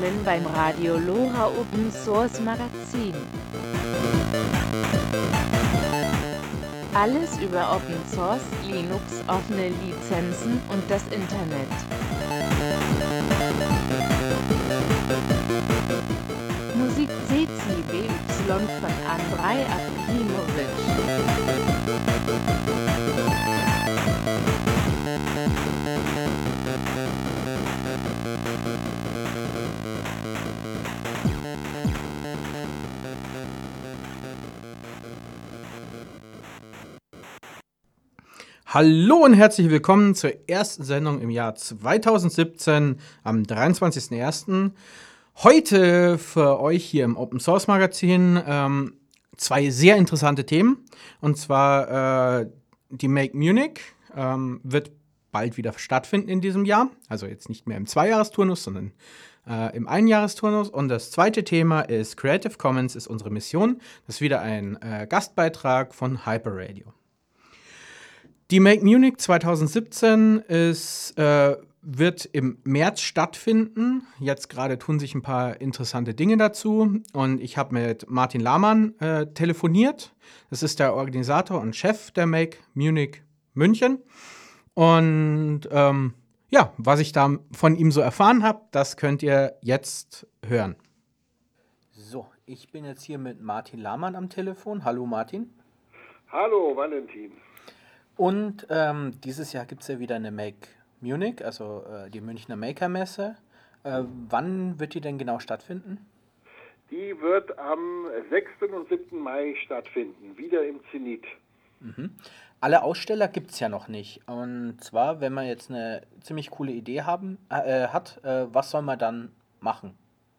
willkommen beim Radio LoRa Open Source Magazin. Alles über Open Source, Linux, offene Lizenzen und das Internet. Musik CCBY von Andrei Akimovic. Hallo und herzlich willkommen zur ersten Sendung im Jahr 2017 am 23.01. Heute für euch hier im Open Source Magazin zwei sehr interessante Themen. Und zwar die Make Munich wird bald wieder stattfinden in diesem Jahr. Also jetzt nicht mehr im Zweijahresturnus, sondern im Einjahresturnus. Und das zweite Thema ist Creative Commons ist unsere Mission. Das ist wieder ein Gastbeitrag von Hyperradio. Die Make Munich 2017 wird im März stattfinden. Jetzt gerade tun sich ein paar interessante Dinge dazu. Und ich habe mit Martin Lahmann telefoniert. Das ist der Organisator und Chef der Make Munich München. Und was ich da von ihm so erfahren habe, das könnt ihr jetzt hören. So, ich bin jetzt hier mit Martin Lahmann am Telefon. Hallo Martin. Hallo Valentin. Und dieses Jahr gibt es ja wieder eine Make Munich, also die Münchner Maker-Messe. Wann wird die denn genau stattfinden? Die wird am 6. und 7. Mai stattfinden, wieder im Zenit. Mhm. Alle Aussteller gibt es ja noch nicht. Und zwar, wenn man jetzt eine ziemlich coole Idee hat, was soll man dann machen?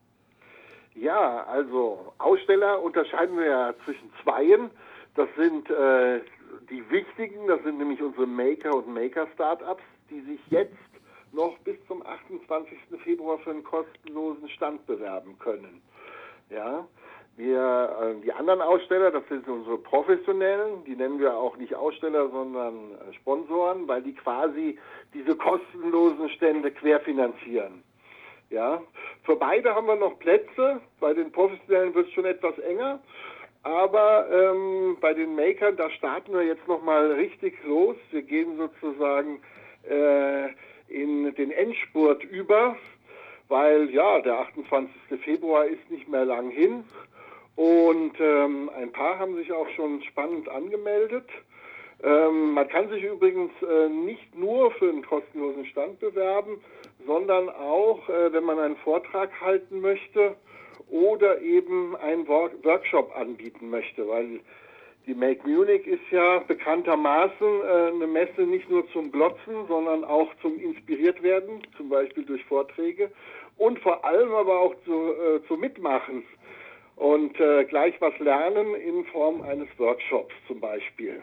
Ja, also Aussteller unterscheiden wir ja zwischen zweien. Das sind die wichtigen, das sind nämlich unsere Maker und Maker-Startups, die sich jetzt noch bis zum 28. Februar für einen kostenlosen Stand bewerben können. Ja, die anderen Aussteller, das sind unsere Professionellen, die nennen wir auch nicht Aussteller, sondern Sponsoren, weil die quasi diese kostenlosen Stände querfinanzieren. Ja, für beide haben wir noch Plätze, bei den Professionellen wird es schon etwas enger. Aber bei den Makern, da starten wir jetzt nochmal richtig los. Wir gehen sozusagen in den Endspurt über, weil ja, der 28. Februar ist nicht mehr lang hin. Und ein paar haben sich auch schon spannend angemeldet. Man kann sich übrigens nicht nur für einen kostenlosen Stand bewerben, sondern auch, wenn man einen Vortrag halten möchte, oder eben einen Workshop anbieten möchte, weil die Make Munich ist ja bekanntermaßen eine Messe nicht nur zum Glotzen, sondern auch zum inspiriert werden, zum Beispiel durch Vorträge und vor allem aber auch zu Mitmachen und gleich was lernen in Form eines Workshops zum Beispiel.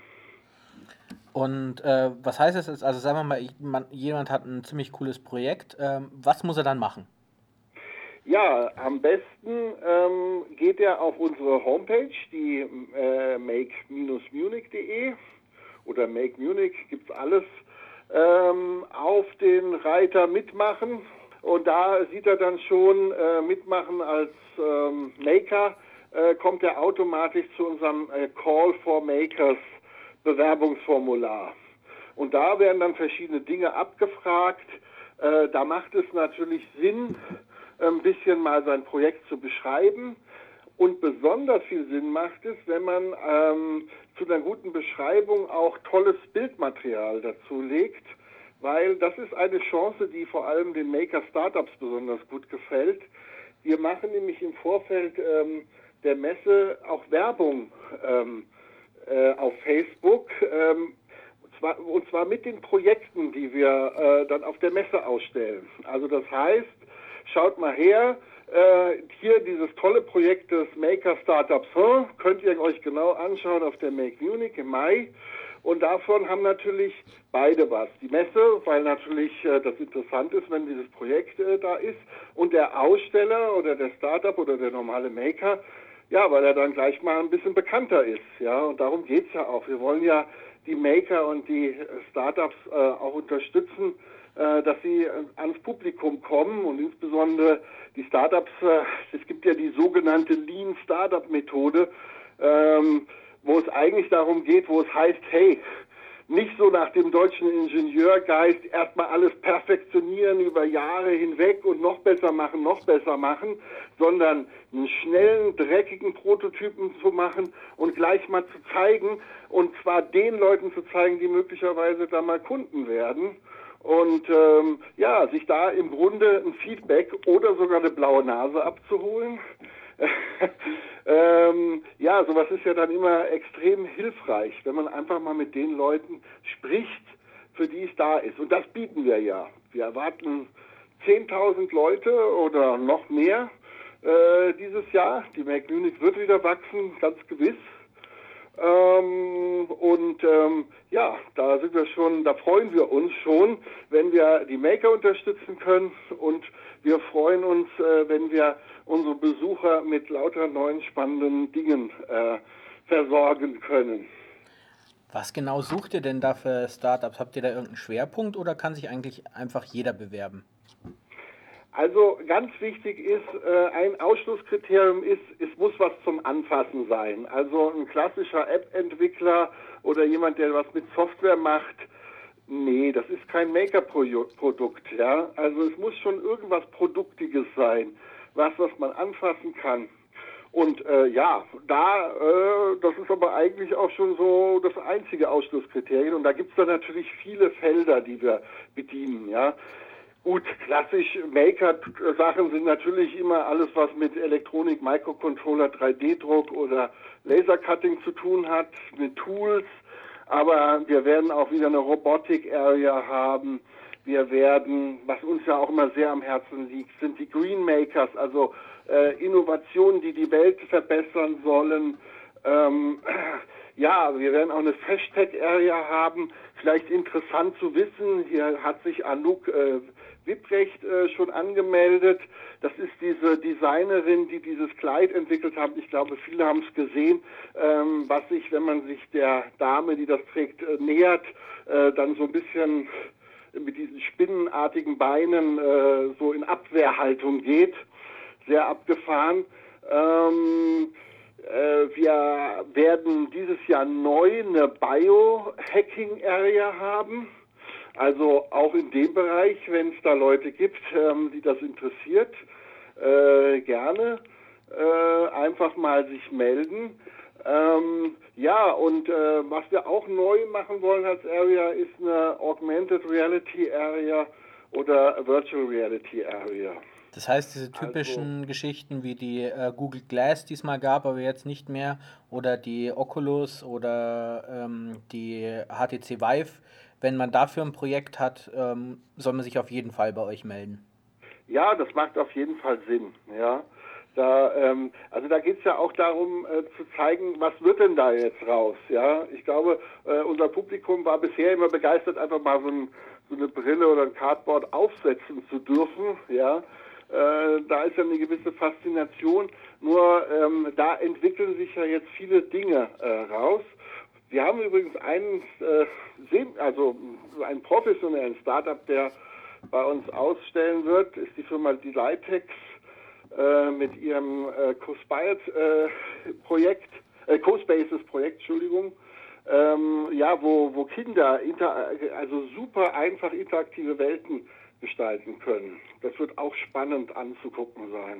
Und was heißt das jetzt? Also sagen wir mal, jemand hat ein ziemlich cooles Projekt. Was muss er dann machen? Ja, am besten geht er auf unsere Homepage, die make-munich.de oder Make Munich, gibt's alles, auf den Reiter Mitmachen und da sieht er dann schon Mitmachen als Maker, kommt er automatisch zu unserem Call for Makers Bewerbungsformular. Und da werden dann verschiedene Dinge abgefragt. Da macht es natürlich Sinn, ein bisschen mal sein Projekt zu beschreiben. Und besonders viel Sinn macht es, wenn man zu einer guten Beschreibung auch tolles Bildmaterial dazu legt, weil das ist eine Chance, die vor allem den Maker-Startups besonders gut gefällt. Wir machen nämlich im Vorfeld der Messe auch Werbung auf Facebook, und zwar mit den Projekten, die wir dann auf der Messe ausstellen. Also das heißt, schaut mal her, hier dieses tolle Projekt des Maker Startups könnt ihr euch genau anschauen auf der Make Munich im Mai. Und davon haben natürlich beide was. Die Messe, weil natürlich das interessant ist, wenn dieses Projekt da ist. Und der Aussteller oder der Startup oder der normale Maker, ja, weil er dann gleich mal ein bisschen bekannter ist. Ja, und darum geht's ja auch. Wir wollen ja die Maker und die Startups auch unterstützen, dass sie ans Publikum kommen und insbesondere die Startups, es gibt ja die sogenannte Lean Startup Methode, wo es eigentlich darum geht, wo es heißt, hey, nicht so nach dem deutschen Ingenieurgeist erstmal alles perfektionieren über Jahre hinweg und noch besser machen, sondern einen schnellen, dreckigen Prototypen zu machen und gleich mal zu zeigen, und zwar den Leuten zu zeigen, die möglicherweise da mal Kunden werden. Und sich da im Grunde ein Feedback oder sogar eine blaue Nase abzuholen. Sowas ist ja dann immer extrem hilfreich, wenn man einfach mal mit den Leuten spricht, für die es da ist. Und das bieten wir ja. Wir erwarten 10.000 Leute oder noch mehr dieses Jahr. Die Make Munich wird wieder wachsen, ganz gewiss. Da freuen wir uns schon, wenn wir die Maker unterstützen können, und wir freuen uns, wenn wir unsere Besucher mit lauter neuen spannenden Dingen versorgen können. Was genau sucht ihr denn da für Startups? Habt ihr da irgendeinen Schwerpunkt oder kann sich eigentlich einfach jeder bewerben? Also ganz wichtig ist, ein Ausschlusskriterium ist, es muss was zum Anfassen sein. Also ein klassischer App-Entwickler oder jemand, der was mit Software macht, nee, das ist kein Maker-Produkt. Ja? Also es muss schon irgendwas Produktiges sein, was man anfassen kann. Und das ist aber eigentlich auch schon so das einzige Ausschlusskriterium. Und da gibt es dann natürlich viele Felder, die wir bedienen, ja. Gut, klassisch Maker-Sachen sind natürlich immer alles, was mit Elektronik, Microcontroller, 3D-Druck oder Lasercutting zu tun hat, mit Tools. Aber wir werden auch wieder eine Robotic-Area haben. Wir werden, was uns ja auch immer sehr am Herzen liegt, sind die Green Makers, also Innovationen, die die Welt verbessern sollen. Wir werden auch eine Hashtag-Area haben. Vielleicht interessant zu wissen, hier hat sich Anouk Wipprecht schon angemeldet. Das ist diese Designerin, die dieses Kleid entwickelt hat. Ich glaube, viele haben es gesehen, was sich, wenn man sich der Dame, die das trägt, nähert, dann so ein bisschen mit diesen spinnenartigen Beinen so in Abwehrhaltung geht. Sehr abgefahren. Wir werden dieses Jahr neu eine Biohacking-Area haben. Also auch in dem Bereich, wenn es da Leute gibt, die das interessiert, gerne einfach mal sich melden. Was wir auch neu machen wollen als Area ist eine Augmented Reality Area oder Virtual Reality Area. Das heißt, diese typischen Geschichten wie die Google Glass, die es mal gab, aber jetzt nicht mehr, oder die Oculus oder die HTC Vive, wenn man dafür ein Projekt hat, soll man sich auf jeden Fall bei euch melden. Ja, das macht auf jeden Fall Sinn. Ja, da geht es ja auch darum zu zeigen, was wird denn da jetzt raus. Ja, ich glaube, unser Publikum war bisher immer begeistert, einfach mal so eine Brille oder ein Cardboard aufsetzen zu dürfen. Ja. Da ist ja eine gewisse Faszination, nur da entwickeln sich ja jetzt viele Dinge raus. Wir haben übrigens einen professionellen Startup, der bei uns ausstellen wird, ist die Firma Delitex mit ihrem Co-Spaces-Projekt, wo Kinder super einfach interaktive Welten gestalten können. Das wird auch spannend anzugucken sein.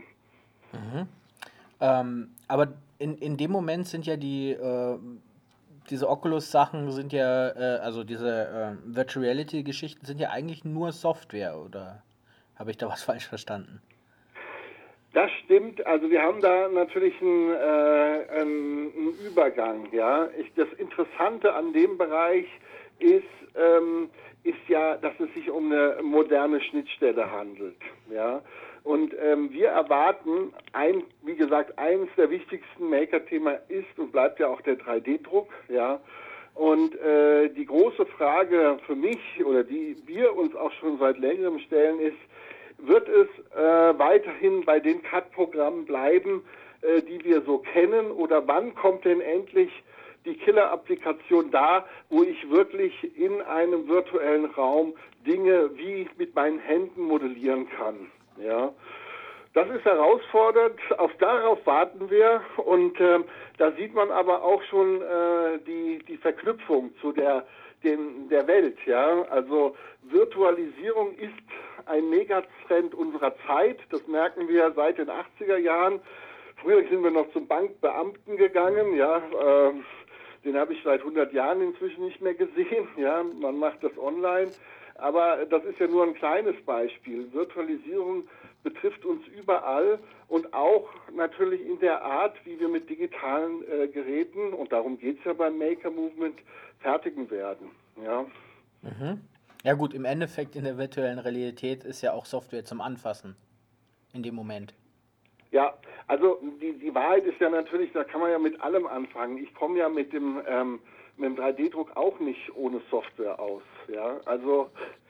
Aber in dem Moment sind ja diese Oculus-Sachen sind ja, diese Virtual Reality-Geschichten sind ja eigentlich nur Software, oder habe ich da was falsch verstanden? Das stimmt, also wir haben da natürlich einen Übergang. Ja. Das Interessante an dem Bereich ist ja, dass es sich um eine moderne Schnittstelle handelt. Ja. Und wir erwarten, wie gesagt, eines der wichtigsten Maker-Themen ist und bleibt ja auch der 3D-Druck. Ja. Und die große Frage für mich, oder die wir uns auch schon seit längerem stellen, ist, wird es weiterhin bei den CAD-Programmen bleiben, die wir so kennen, oder wann kommt denn endlich die Killer-Applikation da, wo ich wirklich in einem virtuellen Raum Dinge wie mit meinen Händen modellieren kann. Ja. Das ist herausfordernd, darauf warten wir und da sieht man aber auch schon die Verknüpfung zu der Welt. Ja? Also Virtualisierung ist ein Megatrend unserer Zeit, das merken wir seit den 80er Jahren. Früher sind wir noch zum Bankbeamten gegangen, ja, den habe ich seit 100 Jahren inzwischen nicht mehr gesehen. Ja? Man macht das online, aber das ist ja nur ein kleines Beispiel. Virtualisierung betrifft uns überall und auch natürlich in der Art, wie wir mit digitalen Geräten, und darum geht es ja beim Maker Movement, fertigen werden. Ja. Ja gut, im Endeffekt in der virtuellen Realität ist ja auch Software zum Anfassen in dem Moment. Ja, also die Wahrheit ist ja natürlich, da kann man ja mit allem anfangen. Ich komme ja mit dem 3D-Druck auch nicht ohne Software aus. Ja, also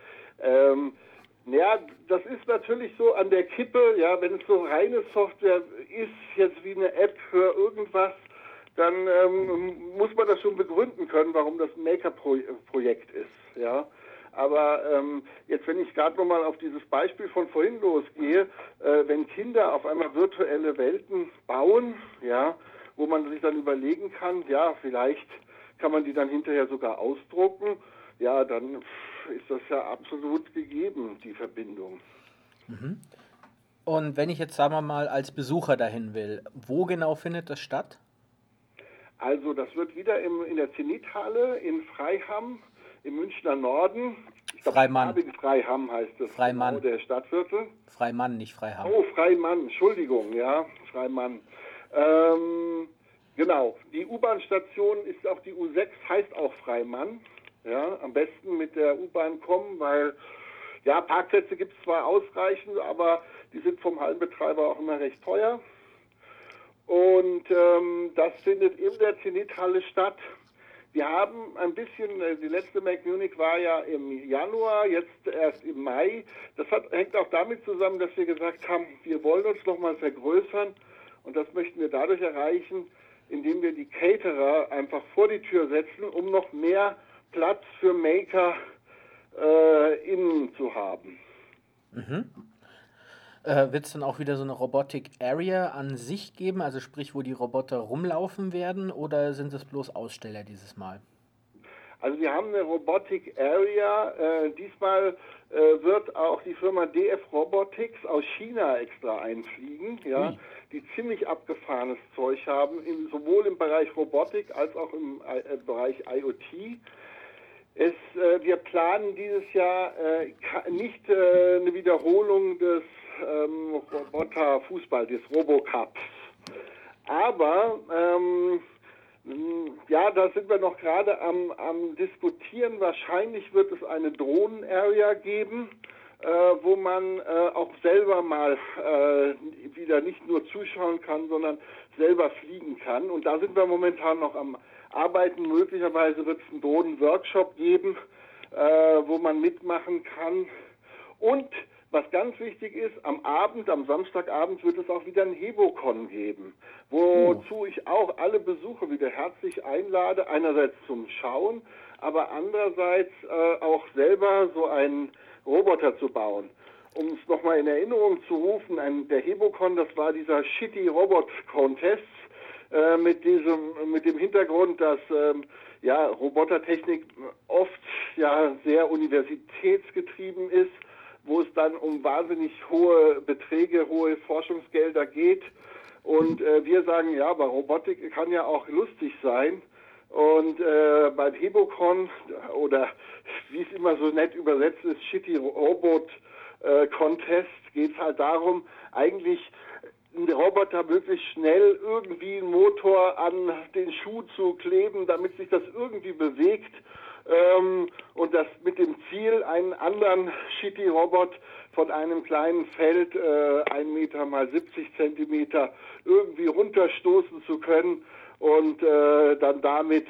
ja, das ist natürlich so an der Kippe, ja, wenn es so reine Software ist, jetzt wie eine App für irgendwas, dann muss man das schon begründen können, warum das ein Maker-Projekt ist, ja. Aber jetzt, wenn ich gerade nochmal auf dieses Beispiel von vorhin losgehe, wenn Kinder auf einmal virtuelle Welten bauen, ja, wo man sich dann überlegen kann, ja, vielleicht kann man die dann hinterher sogar ausdrucken, ja, dann ist das ja absolut gegeben, die Verbindung. Und wenn ich jetzt, sagen wir mal, als Besucher dahin will, wo genau findet das statt? Also das wird wieder in der Zenithhalle in Freiham im Münchner Norden. Ich glaube, Freimann. Freiham heißt es. Freimann. Genau, der Stadtviertel. Freimann, nicht Freiham. Oh, Freimann, Entschuldigung, ja, Freimann. Genau, die U-Bahn-Station ist auch die U6, heißt auch Freimann. Ja, am besten mit der U-Bahn kommen, weil ja, Parkplätze gibt es zwar ausreichend, aber die sind vom Hallenbetreiber auch immer recht teuer. Und das findet in der Zenithhalle statt. Wir haben ein bisschen, die letzte Make Munich war ja im Januar, jetzt erst im Mai. Das hängt auch damit zusammen, dass wir gesagt haben, wir wollen uns nochmal vergrößern und das möchten wir dadurch erreichen, indem wir die Caterer einfach vor die Tür setzen, um noch mehr Platz für Maker innen zu haben. Wird es dann auch wieder so eine Robotic Area an sich geben, also sprich, wo die Roboter rumlaufen werden, oder sind es bloß Aussteller dieses Mal? Also wir haben eine Robotic Area, diesmal wird auch die Firma DF Robotics aus China extra einfliegen, ja, die ziemlich abgefahrenes Zeug haben, sowohl im Bereich Robotik als auch im Bereich IoT. Wir planen dieses Jahr nicht eine Wiederholung des Roboterfußball, des Robocups. Aber ja, da sind wir noch gerade am Diskutieren. Wahrscheinlich wird es eine Drohnen-Area geben, wo man auch selber mal wieder nicht nur zuschauen kann, sondern selber fliegen kann. Und da sind wir momentan noch am Arbeiten. Möglicherweise wird es einen Drohnen-Workshop geben, wo man mitmachen kann. Und was ganz wichtig ist, am Samstagabend wird es auch wieder ein Hebocon geben, wozu ich auch alle Besucher wieder herzlich einlade, einerseits zum Schauen, aber andererseits auch selber so einen Roboter zu bauen. Um es nochmal in Erinnerung zu rufen, der Hebocon, das war dieser Shitty Robot Contest mit dem Hintergrund, dass ja, Robotertechnik oft ja sehr universitätsgetrieben ist, wo es dann um wahnsinnig hohe Beträge, hohe Forschungsgelder geht. Und wir sagen, ja, aber Robotik kann ja auch lustig sein. Und beim Hebocon, oder wie es immer so nett übersetzt ist, Shitty Robot Contest, geht es halt darum, eigentlich einen Roboter möglichst schnell irgendwie einen Motor an den Schuh zu kleben, damit sich das irgendwie bewegt. Und das mit dem Ziel, einen anderen Shitty-Robot von einem kleinen Feld, 1 Meter mal 70 Zentimeter, irgendwie runterstoßen zu können und dann damit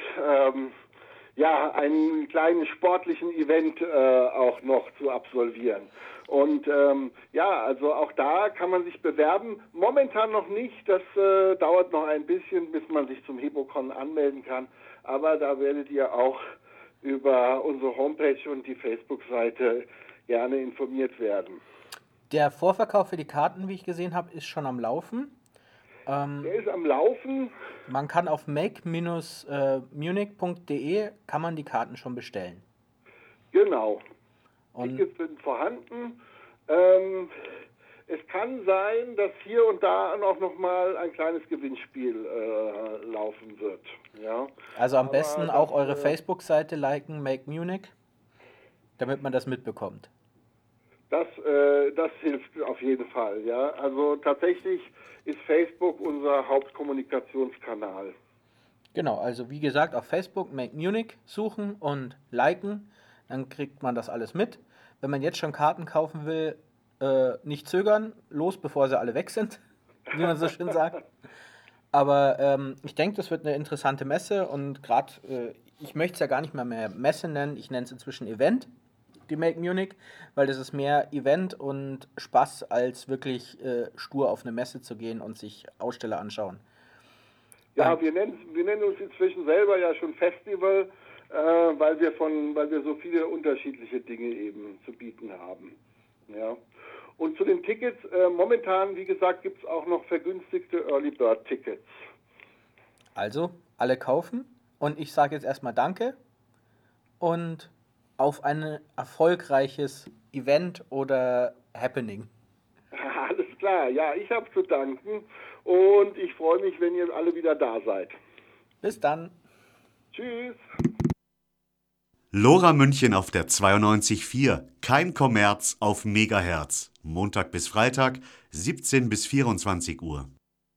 ja, einen kleinen sportlichen Event auch noch zu absolvieren. Und also auch da kann man sich bewerben. Momentan noch nicht, das dauert noch ein bisschen, bis man sich zum Hebocon anmelden kann. Aber da werdet ihr auch über unsere Homepage und die Facebook-Seite gerne informiert werden. Der Vorverkauf für die Karten, wie ich gesehen habe, ist schon am Laufen. Der ist am Laufen. Man kann auf make-munich.de kann man die Karten schon bestellen. Genau. Und Tickets sind vorhanden. Es kann sein, dass hier und da auch noch mal ein kleines Gewinnspiel laufen wird. Ja. also am Aber besten das, auch eure Facebook-Seite liken, Make Munich, damit man das mitbekommt. Das hilft auf jeden Fall. Ja. Also tatsächlich ist Facebook unser Hauptkommunikationskanal. Genau, also wie gesagt, auf Facebook Make Munich suchen und liken, dann kriegt man das alles mit. Wenn man jetzt schon Karten kaufen will, nicht zögern, los, bevor sie alle weg sind, wie man so schön sagt. Aber ich denke, das wird eine interessante Messe und gerade, ich möchte es ja gar nicht mehr Messe nennen, ich nenne es inzwischen Event, die Make Munich, weil das ist mehr Event und Spaß, als wirklich stur auf eine Messe zu gehen und sich Aussteller anschauen. Ja, wir nennen uns inzwischen selber ja schon Festival, weil wir so viele unterschiedliche Dinge eben zu bieten haben. Ja. Und zu den Tickets, momentan, wie gesagt, gibt es auch noch vergünstigte Early Bird Tickets. Also, alle kaufen und ich sage jetzt erstmal Danke und auf ein erfolgreiches Event oder Happening. Alles klar, ja, ich habe zu danken und ich freue mich, wenn ihr alle wieder da seid. Bis dann. Tschüss. Lora München auf der 92.4. Kein Kommerz auf Megahertz. Montag bis Freitag, 17 bis 24 Uhr.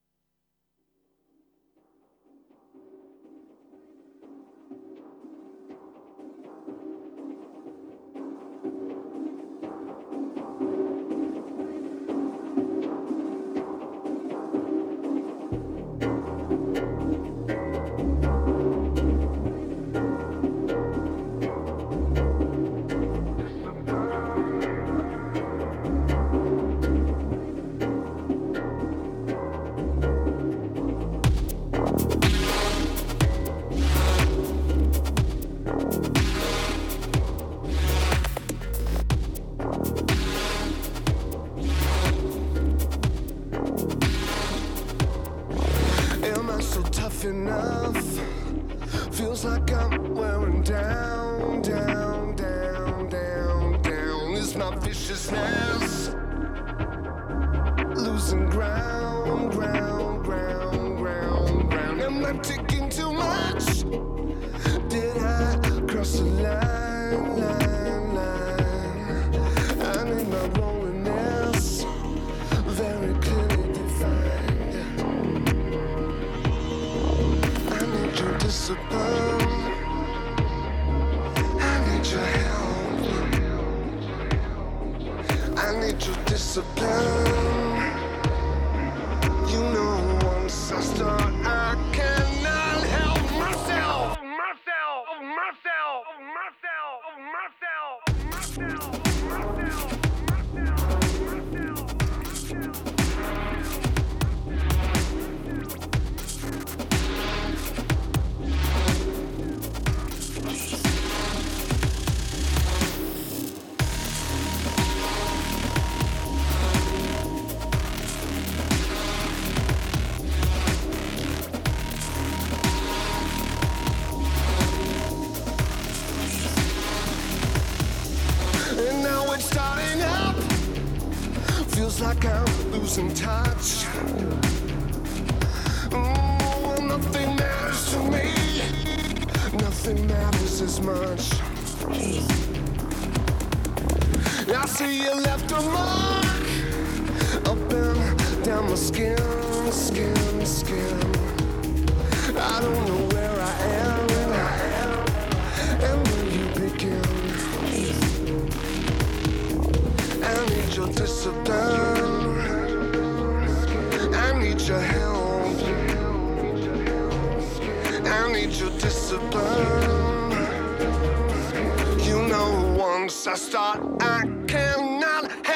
Am I so tough enough? Feels like I'm wearing down, down, down, down, down. Is my viciousness losing ground, ground, ground, ground, ground? Am I taking too much? Did I cross the line, line, line? I need my loneliness very clearly defined. I need your discipline. I need your help. I need your discipline. You know, once I start, I cannot help myself. And now it's starting up. Feels like I'm losing touch. Well, nothing matters to me. Nothing matters as much. I see you left a mark up and down my skin, skin, skin. I don't know where I am, and where you begin. I need your discipline. I need your help. I need your discipline. You know, once I start, I cannot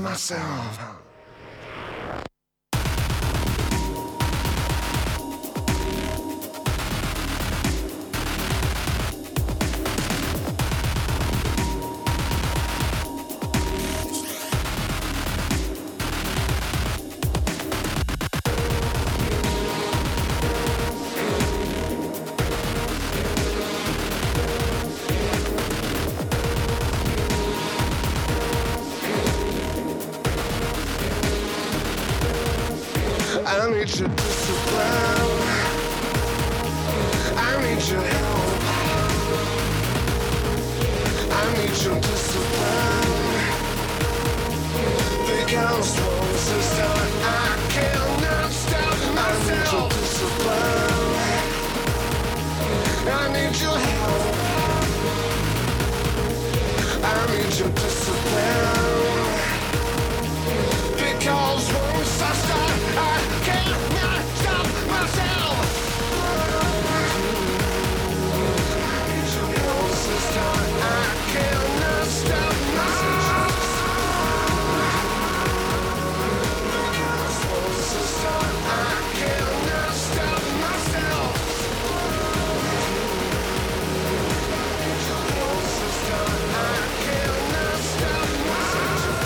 myself. I need your discipline. I need your help. I need your discipline. Because once I start, I cannot stop myself. I need your discipline. I need your help. I need your discipline. Because once I start, I cannot stop myself. Once I start, I cannot stop myself. Because once I start, I cannot stop myself. Once I start, I cannot stop myself.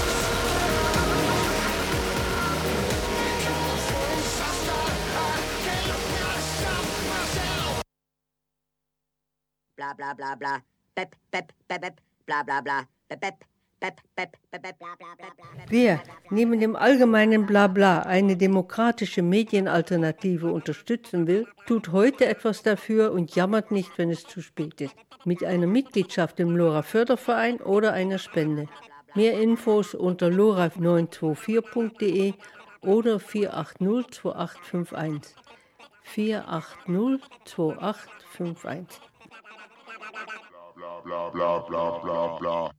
Bla bla bla bla. Pep, pep, pep, pep, bla bla bla. Pep, pep, pep, pep, pep, pep, bla bla bla bla. Wer neben dem allgemeinen Blabla eine demokratische Medienalternative unterstützen will, tut heute etwas dafür und jammert nicht, wenn es zu spät ist. Mit einer Mitgliedschaft im LoRa-Förderverein oder einer Spende. Mehr Infos unter lora924.de oder 4802851. 4802851. Bla bla bla bla bla.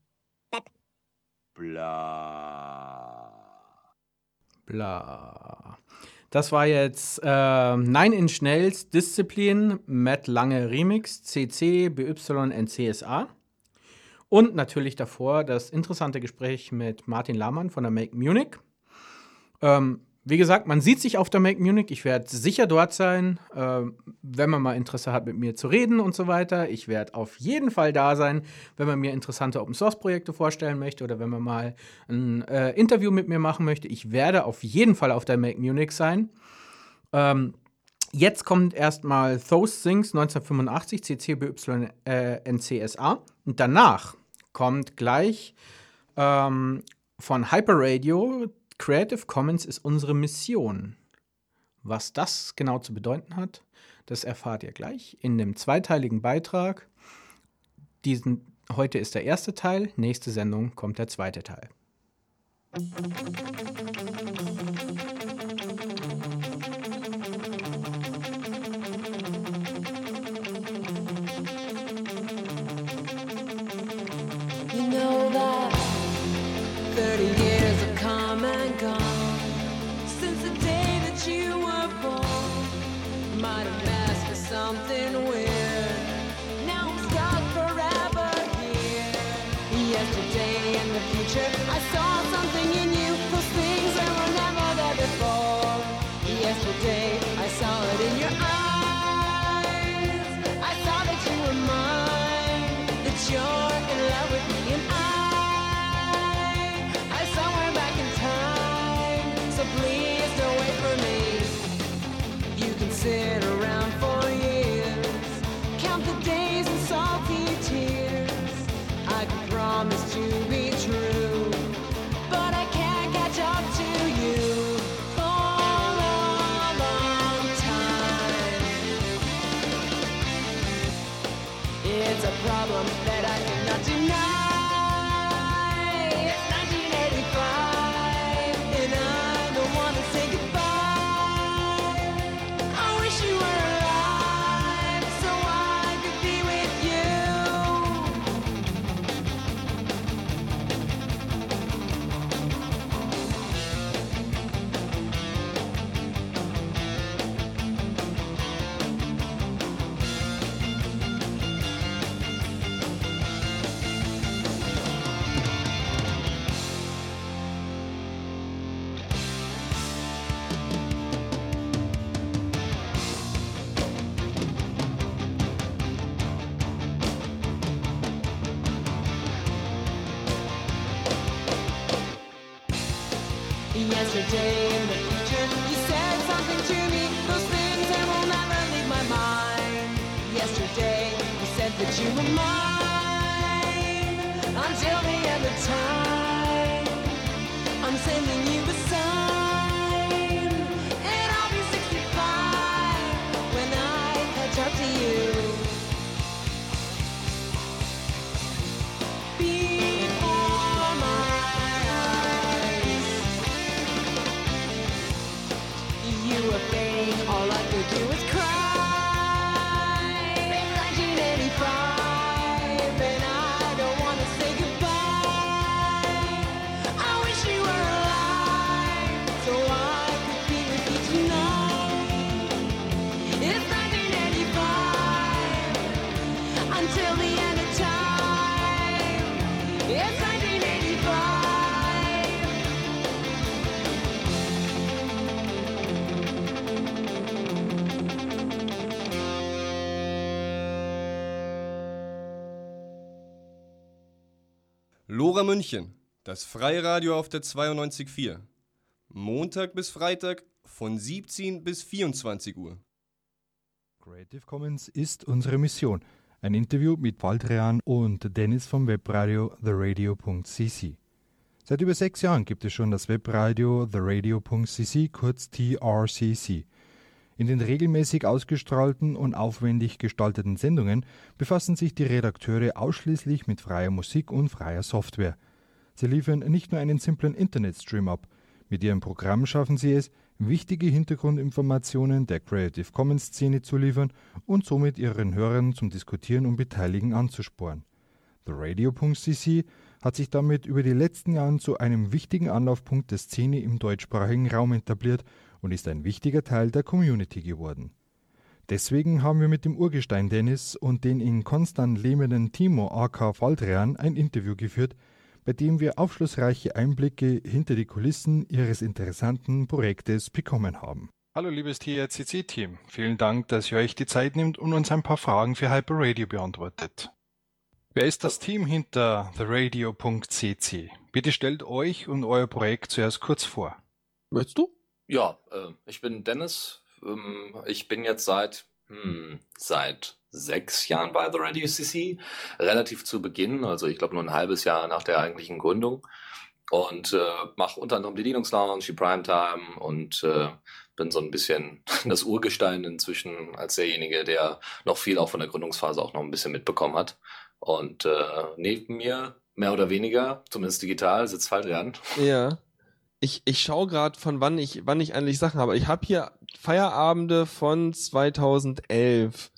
Bla. Das war jetzt Nine Inch Nails Disziplin, Matt Lange Remix, CC, BY, NCSA. Und natürlich davor das interessante Gespräch mit Martin Lahmann von der Make Munich. Wie gesagt, man sieht sich auf der Make Munich. Ich werde sicher dort sein, wenn man mal Interesse hat, mit mir zu reden und so weiter. Ich werde auf jeden Fall da sein, wenn man mir interessante Open-Source-Projekte vorstellen möchte oder wenn man mal ein Interview mit mir machen möchte. Ich werde auf jeden Fall auf der Make Munich sein. Jetzt kommt erstmal Those Things 1985, CC, BY, NCSA. Und danach kommt gleich von Hyperradio Creative Commons ist unsere Mission. Was das genau zu bedeuten hat, das erfahrt ihr gleich in dem zweiteiligen Beitrag. Heute ist der erste Teil, nächste Sendung kommt der zweite Teil. You know that 30 years have come and gone since the day that you were born. Might have asked for something weird. Now I'm stuck forever here. Yesterday and the future, I saw something in you. Those things that were never there before. Yesterday, I saw it in your eyes. I saw that you were mine. That you're in love with me and I somewhere back in time. So please don't wait for me. You can sit around for years, count the days and salty tears. I can promise to be true, but I can't catch up to you for a long time. It's a problem that I cannot deny. It's 1985, and I don't want to say goodbye. I wish you were alive, so I could be with you. yesterday and the future. You said something to me, those things that will never leave my mind. Yesterday, you said that you were mine until the end of time. I'm sending you a sign, and I'll be 65 when I catch up to you. Before my eyes, you were fading, all I could do was cry. It's 1985, and I don't wanna say goodbye. I wish you were alive, so I could be with you tonight. It's 1985, until the end of time. It's 1985. Lora München, das Freiradio auf der 92.4. Montag bis Freitag von 17 bis 24 Uhr. Creative Commons ist unsere Mission. Ein Interview mit Waldrian und Dennis vom Webradio theradio.cc. Seit über 6 Jahren gibt es schon das Webradio theradio.cc, kurz TRCC. In den regelmäßig ausgestrahlten und aufwendig gestalteten Sendungen befassen sich die Redakteure ausschließlich mit freier Musik und freier Software. Sie liefern nicht nur einen simplen Internetstream ab. Mit ihrem Programm schaffen sie es, wichtige Hintergrundinformationen der Creative Commons Szene zu liefern und somit ihren Hörern zum Diskutieren und Beteiligen anzusporen. theradio.cc hat sich damit über die letzten Jahre zu einem wichtigen Anlaufpunkt der Szene im deutschsprachigen Raum etabliert und ist ein wichtiger Teil der Community geworden. Deswegen haben wir mit dem Urgestein Dennis und den in Konstanz lebenden Timo aka Waldrian ein Interview geführt, bei dem wir aufschlussreiche Einblicke hinter die Kulissen ihres interessanten Projektes bekommen haben. Hallo liebes TRCC-Team, vielen Dank, dass ihr euch die Zeit nehmt und uns ein paar Fragen für Hyper Radio beantwortet. Wer ist das Team hinter theradio.cc? Bitte stellt euch und euer Projekt zuerst kurz vor. Möchtest du? Ja, ich bin Dennis. Ich bin jetzt seit 6 Jahren bei The Radio CC, relativ zu Beginn, also ich glaube nur ein halbes Jahr nach der eigentlichen Gründung, und mache unter anderem die Linux Lounge, die Primetime, und bin so ein bisschen das Urgestein inzwischen als derjenige, der noch viel auch von der Gründungsphase auch noch ein bisschen mitbekommen hat. Und neben mir, mehr oder weniger, zumindest digital, sitzt Waldrian. Ja. Ich schaue gerade, von wann ich eigentlich Sachen habe. Ich habe hier Feierabende von 2011.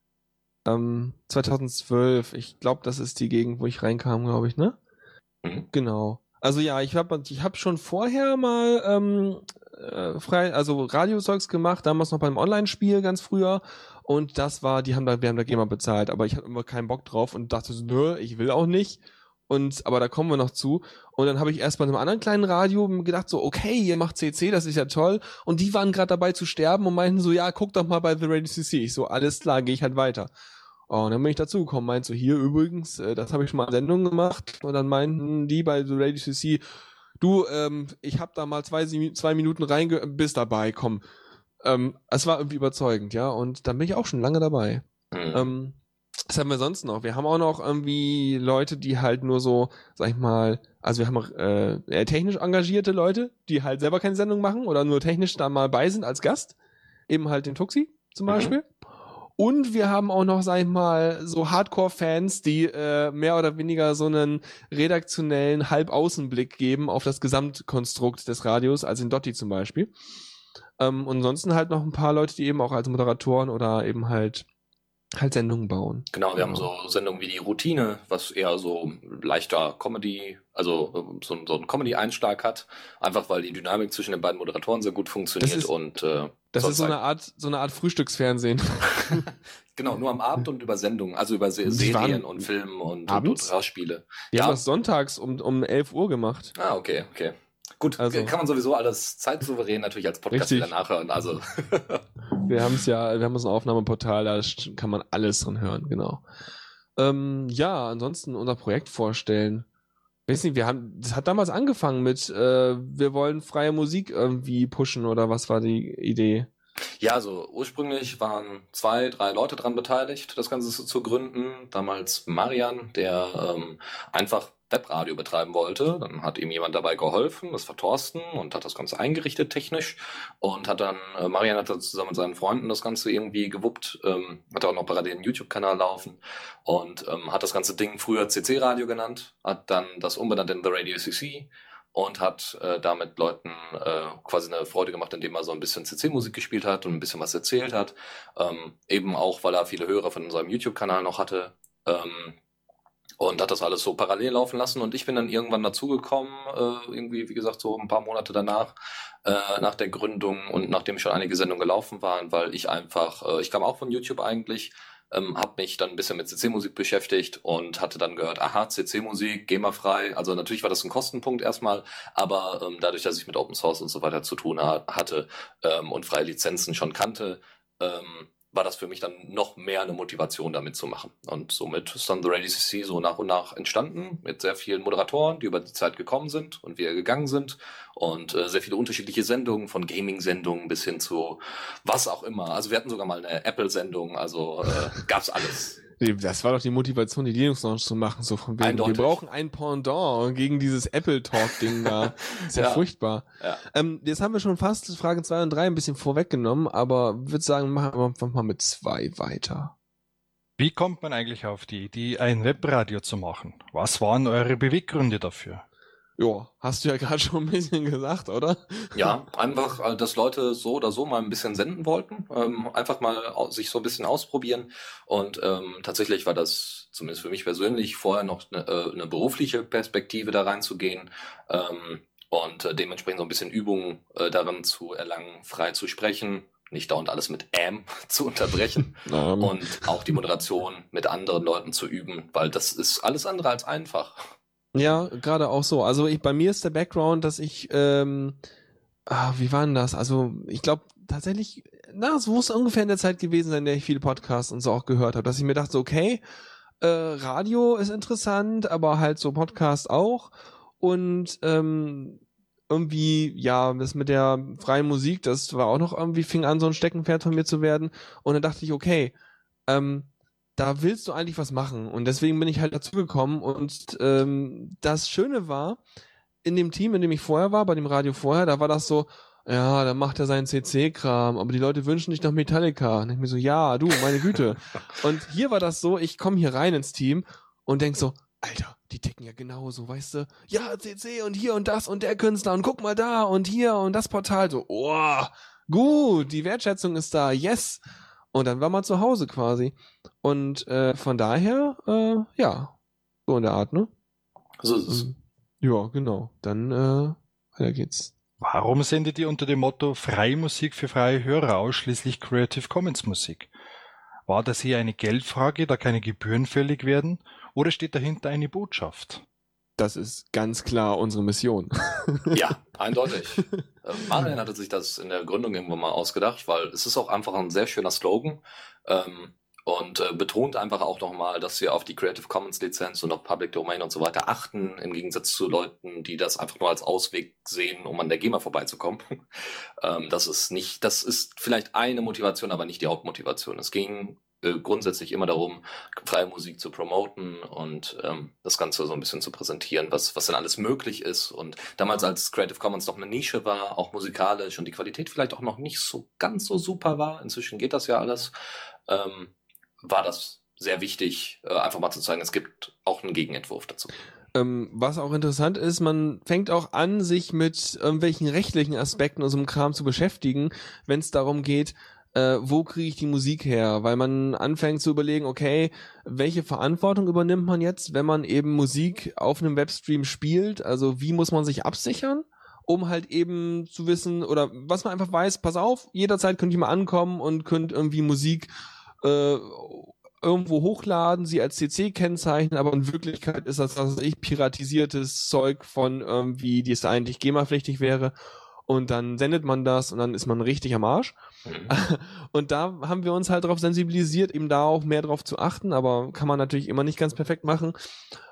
2012. Ich glaube, das ist die Gegend, wo ich reinkam, glaube ich, ne? Mhm. Genau. Also ja, ich hab schon vorher mal also Radiozeugs gemacht, damals noch beim Online-Spiel ganz früher, und wir haben da GEMA bezahlt, aber ich hatte immer keinen Bock drauf und dachte so, nö, ich will auch nicht. Aber da kommen wir noch zu. Und dann habe ich erst bei einem anderen kleinen Radio gedacht so, okay, ihr macht CC, das ist ja toll. Und die waren gerade dabei zu sterben und meinten so, ja, guck doch mal bei The Radio CC. Ich so, alles klar, gehe ich halt weiter. Oh, und dann bin ich dazugekommen, meinte so, hier übrigens, das habe ich schon mal in Sendungen gemacht. Und dann meinten die bei The Radio CC, du, ich habe da mal 2 Minuten bist dabei, komm. Es war irgendwie überzeugend, ja. Und dann bin ich auch schon lange dabei. Mhm. Was haben wir sonst noch? Wir haben auch noch irgendwie Leute, die halt nur so, sag ich mal, also wir haben auch eher technisch engagierte Leute, die halt selber keine Sendung machen oder nur technisch da mal bei sind als Gast. Eben halt den Tuxi zum Beispiel. Und wir haben auch noch, sag ich mal, so Hardcore-Fans, die mehr oder weniger so einen redaktionellen Halbaußenblick geben auf das Gesamtkonstrukt des Radios, als in Dotti zum Beispiel. Und ansonsten halt noch ein paar Leute, die eben auch als Moderatoren oder eben halt Sendungen bauen. Genau, wir haben so Sendungen wie die Routine, was eher so leichter Comedy, also so einen Comedy-Einschlag hat, einfach weil die Dynamik zwischen den beiden Moderatoren sehr gut funktioniert. Das ist so eine Art Frühstücksfernsehen. Genau, nur am Abend und über Sendungen, also über Serien und Filme und Hörspiele. Die haben das sonntags um 11 Uhr gemacht. Ah, okay. Gut, also, kann man sowieso alles zeitsouverän natürlich als Podcast wieder nachhören. Also wir haben ein Aufnahmeportal, da kann man alles drin hören, genau. Ja, ansonsten unser Projekt vorstellen. Weiß nicht, das hat damals angefangen mit, wir wollen freie Musik irgendwie pushen oder was war die Idee? Ja, also ursprünglich waren 2, 3 Leute dran beteiligt, das Ganze zu gründen. Damals Marian, der einfach Webradio betreiben wollte. Dann hat ihm jemand dabei geholfen, das war Thorsten, und hat das Ganze eingerichtet technisch. Und hat dann, Marian hat dann zusammen mit seinen Freunden das Ganze irgendwie gewuppt, hat auch noch parallel einen YouTube-Kanal laufen und hat das ganze Ding früher CC-Radio genannt, hat dann das umbenannt in The Radio CC und hat damit Leuten quasi eine Freude gemacht, indem er so ein bisschen CC-Musik gespielt hat und ein bisschen was erzählt hat. Eben auch, weil er viele Hörer von seinem YouTube-Kanal noch hatte. Und hat das alles so parallel laufen lassen. Und ich bin dann irgendwann dazugekommen, irgendwie, wie gesagt, so ein paar Monate danach, nach der Gründung und nachdem schon einige Sendungen gelaufen waren, weil ich einfach, ich kam auch von YouTube eigentlich, habe mich dann ein bisschen mit CC-Musik beschäftigt und hatte dann gehört, aha, CC-Musik, GEMA-frei. Also natürlich war das ein Kostenpunkt erstmal, aber dadurch, dass ich mit Open Source und so weiter zu tun hatte und freie Lizenzen schon kannte, war das für mich dann noch mehr eine Motivation, damit zu machen. Und somit ist dann The Radio CC so nach und nach entstanden, mit sehr vielen Moderatoren, die über die Zeit gekommen sind und wieder gegangen sind. Und sehr viele unterschiedliche Sendungen, von Gaming-Sendungen bis hin zu was auch immer. Also wir hatten sogar mal eine Apple-Sendung, also gab's alles. Das war doch die Motivation, die Linux-Launch zu machen, so von wegen, Eindeutig. wir brauchen ein Pendant gegen dieses Apple-Talk-Ding da. Ist ja furchtbar. Ja. Jetzt haben wir schon fast Fragen 2 und 3 ein bisschen vorweggenommen, aber würde sagen, machen wir einfach mal mit 2 weiter. Wie kommt man eigentlich auf die Idee, ein Webradio zu machen? Was waren eure Beweggründe dafür? Ja, hast du ja gerade schon ein bisschen gesagt, oder? Ja, einfach, dass Leute so oder so mal ein bisschen senden wollten, einfach mal sich so ein bisschen ausprobieren und tatsächlich war das, zumindest für mich persönlich, vorher noch eine berufliche Perspektive da reinzugehen und dementsprechend so ein bisschen Übung darin zu erlangen, frei zu sprechen, nicht dauernd alles mit zu unterbrechen und auch die Moderation mit anderen Leuten zu üben, weil das ist alles andere als einfach. Ja, gerade auch so. Also bei mir ist der Background, dass ich, wie war denn das? Also ich glaube tatsächlich, es muss ungefähr in der Zeit gewesen sein, in der ich viele Podcasts und so auch gehört habe, dass ich mir dachte, okay, Radio ist interessant, aber halt so Podcast auch und irgendwie, ja, das mit der freien Musik, das war auch noch irgendwie, fing an, so ein Steckenpferd von mir zu werden und dann dachte ich, okay, da willst du eigentlich was machen. Und deswegen bin ich halt dazugekommen. Und das Schöne war, in dem Team, in dem ich vorher war, bei dem Radio vorher, da war das so, ja, da macht er seinen CC-Kram, aber die Leute wünschen sich noch Metallica. Und ich mir so, ja, du, meine Güte. Und hier war das so, ich komme hier rein ins Team und denk so, Alter, die ticken ja genauso, weißt du? Ja, CC und hier und das und der Künstler und guck mal da und hier und das Portal. So, oh, gut, die Wertschätzung ist da, yes. Und dann war man zu Hause quasi. Und von daher, ja, so in der Art, ne? So ist es. Ja, genau. Dann weiter geht's. Warum sendet ihr unter dem Motto Freie Musik für freie Hörer ausschließlich Creative Commons Musik? War das hier eine Geldfrage, da keine Gebühren fällig werden? Oder steht dahinter eine Botschaft? Das ist ganz klar unsere Mission. Ja, eindeutig. Marian hatte sich das in der Gründung irgendwann mal ausgedacht, weil es ist auch einfach ein sehr schöner Slogan und betont einfach auch nochmal, dass wir auf die Creative Commons Lizenz und auf Public Domain und so weiter achten, im Gegensatz zu Leuten, die das einfach nur als Ausweg sehen, um an der GEMA vorbeizukommen. Das ist vielleicht eine Motivation, aber nicht die Hauptmotivation. Es ging grundsätzlich immer darum, freie Musik zu promoten und das Ganze so ein bisschen zu präsentieren, was denn alles möglich ist. Und damals, als Creative Commons noch eine Nische war, auch musikalisch und die Qualität vielleicht auch noch nicht so ganz so super war, inzwischen geht das ja alles, war das sehr wichtig, einfach mal zu zeigen, es gibt auch einen Gegenentwurf dazu. Was auch interessant ist, man fängt auch an, sich mit irgendwelchen rechtlichen Aspekten und so einem Kram zu beschäftigen, wenn es darum geht, wo kriege ich die Musik her? Weil man anfängt zu überlegen, okay, welche Verantwortung übernimmt man jetzt, wenn man eben Musik auf einem Webstream spielt? Also wie muss man sich absichern, um halt eben zu wissen, oder was man einfach weiß, pass auf, jederzeit könnt ihr mal ankommen und könnt irgendwie Musik irgendwo hochladen, sie als CC kennzeichnen, aber in Wirklichkeit ist das, was weiß ich, piratisiertes Zeug von irgendwie, die es eigentlich GEMA-pflichtig wäre. Und dann sendet man das und dann ist man richtig am Arsch. Und da haben wir uns halt darauf sensibilisiert, eben da auch mehr drauf zu achten, aber kann man natürlich immer nicht ganz perfekt machen.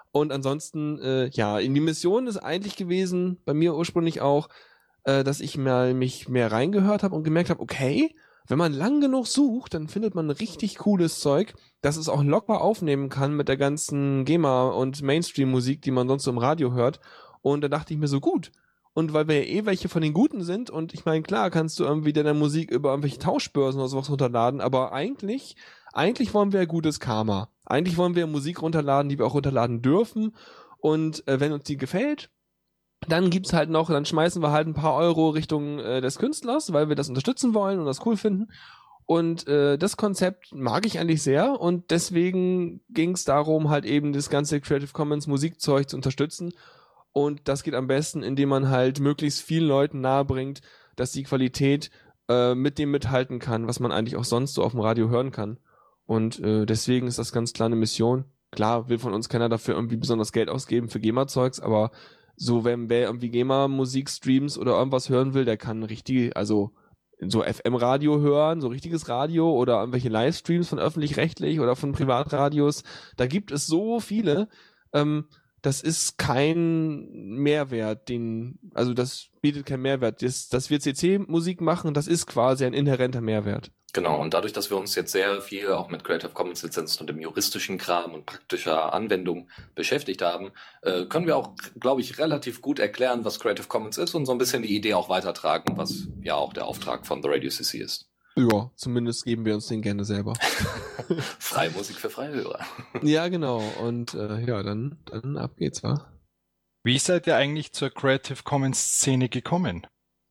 Und ansonsten, ja, in die Mission ist eigentlich gewesen, bei mir ursprünglich auch, dass ich mich mehr reingehört habe und gemerkt habe, okay, wenn man lang genug sucht, dann findet man richtig cooles Zeug, das es auch locker aufnehmen kann mit der ganzen GEMA und Mainstream-Musik, die man sonst so im Radio hört. Und da dachte ich mir so, gut. Und weil wir ja welche von den Guten sind, und ich meine, klar, kannst du irgendwie deine Musik über irgendwelche Tauschbörsen oder sowas runterladen, aber eigentlich wollen wir ja gutes Karma. Eigentlich wollen wir Musik runterladen, die wir auch runterladen dürfen. Und wenn uns die gefällt, dann dann schmeißen wir halt ein paar Euro Richtung des Künstlers, weil wir das unterstützen wollen und das cool finden. Und das Konzept mag ich eigentlich sehr, und deswegen ging es darum, halt eben das ganze Creative Commons Musikzeug zu unterstützen. Und das geht am besten, indem man halt möglichst vielen Leuten nahebringt, dass die Qualität mit dem mithalten kann, was man eigentlich auch sonst so auf dem Radio hören kann. Und deswegen ist das ganz klar eine Mission. Klar, will von uns keiner dafür irgendwie besonders Geld ausgeben für GEMA-Zeugs, aber so, wer irgendwie GEMA-Musik-Streams oder irgendwas hören will, der kann so FM-Radio hören, so richtiges Radio oder irgendwelche Livestreams von öffentlich-rechtlich oder von Privatradios. Da gibt es so viele. Das ist kein Mehrwert, das bietet keinen Mehrwert. Dass wir CC-Musik machen, das ist quasi ein inhärenter Mehrwert. Genau, und dadurch, dass wir uns jetzt sehr viel auch mit Creative Commons Lizenzen und dem juristischen Kram und praktischer Anwendung beschäftigt haben, können wir auch, glaube ich, relativ gut erklären, was Creative Commons ist und so ein bisschen die Idee auch weitertragen, was ja auch der Auftrag von The Radio CC ist. Ja, zumindest geben wir uns den gerne selber. Freie Musik für Freihörer. Ja, genau. Und ja, dann ab geht's, wa? Wie seid ihr eigentlich zur Creative Commons Szene gekommen?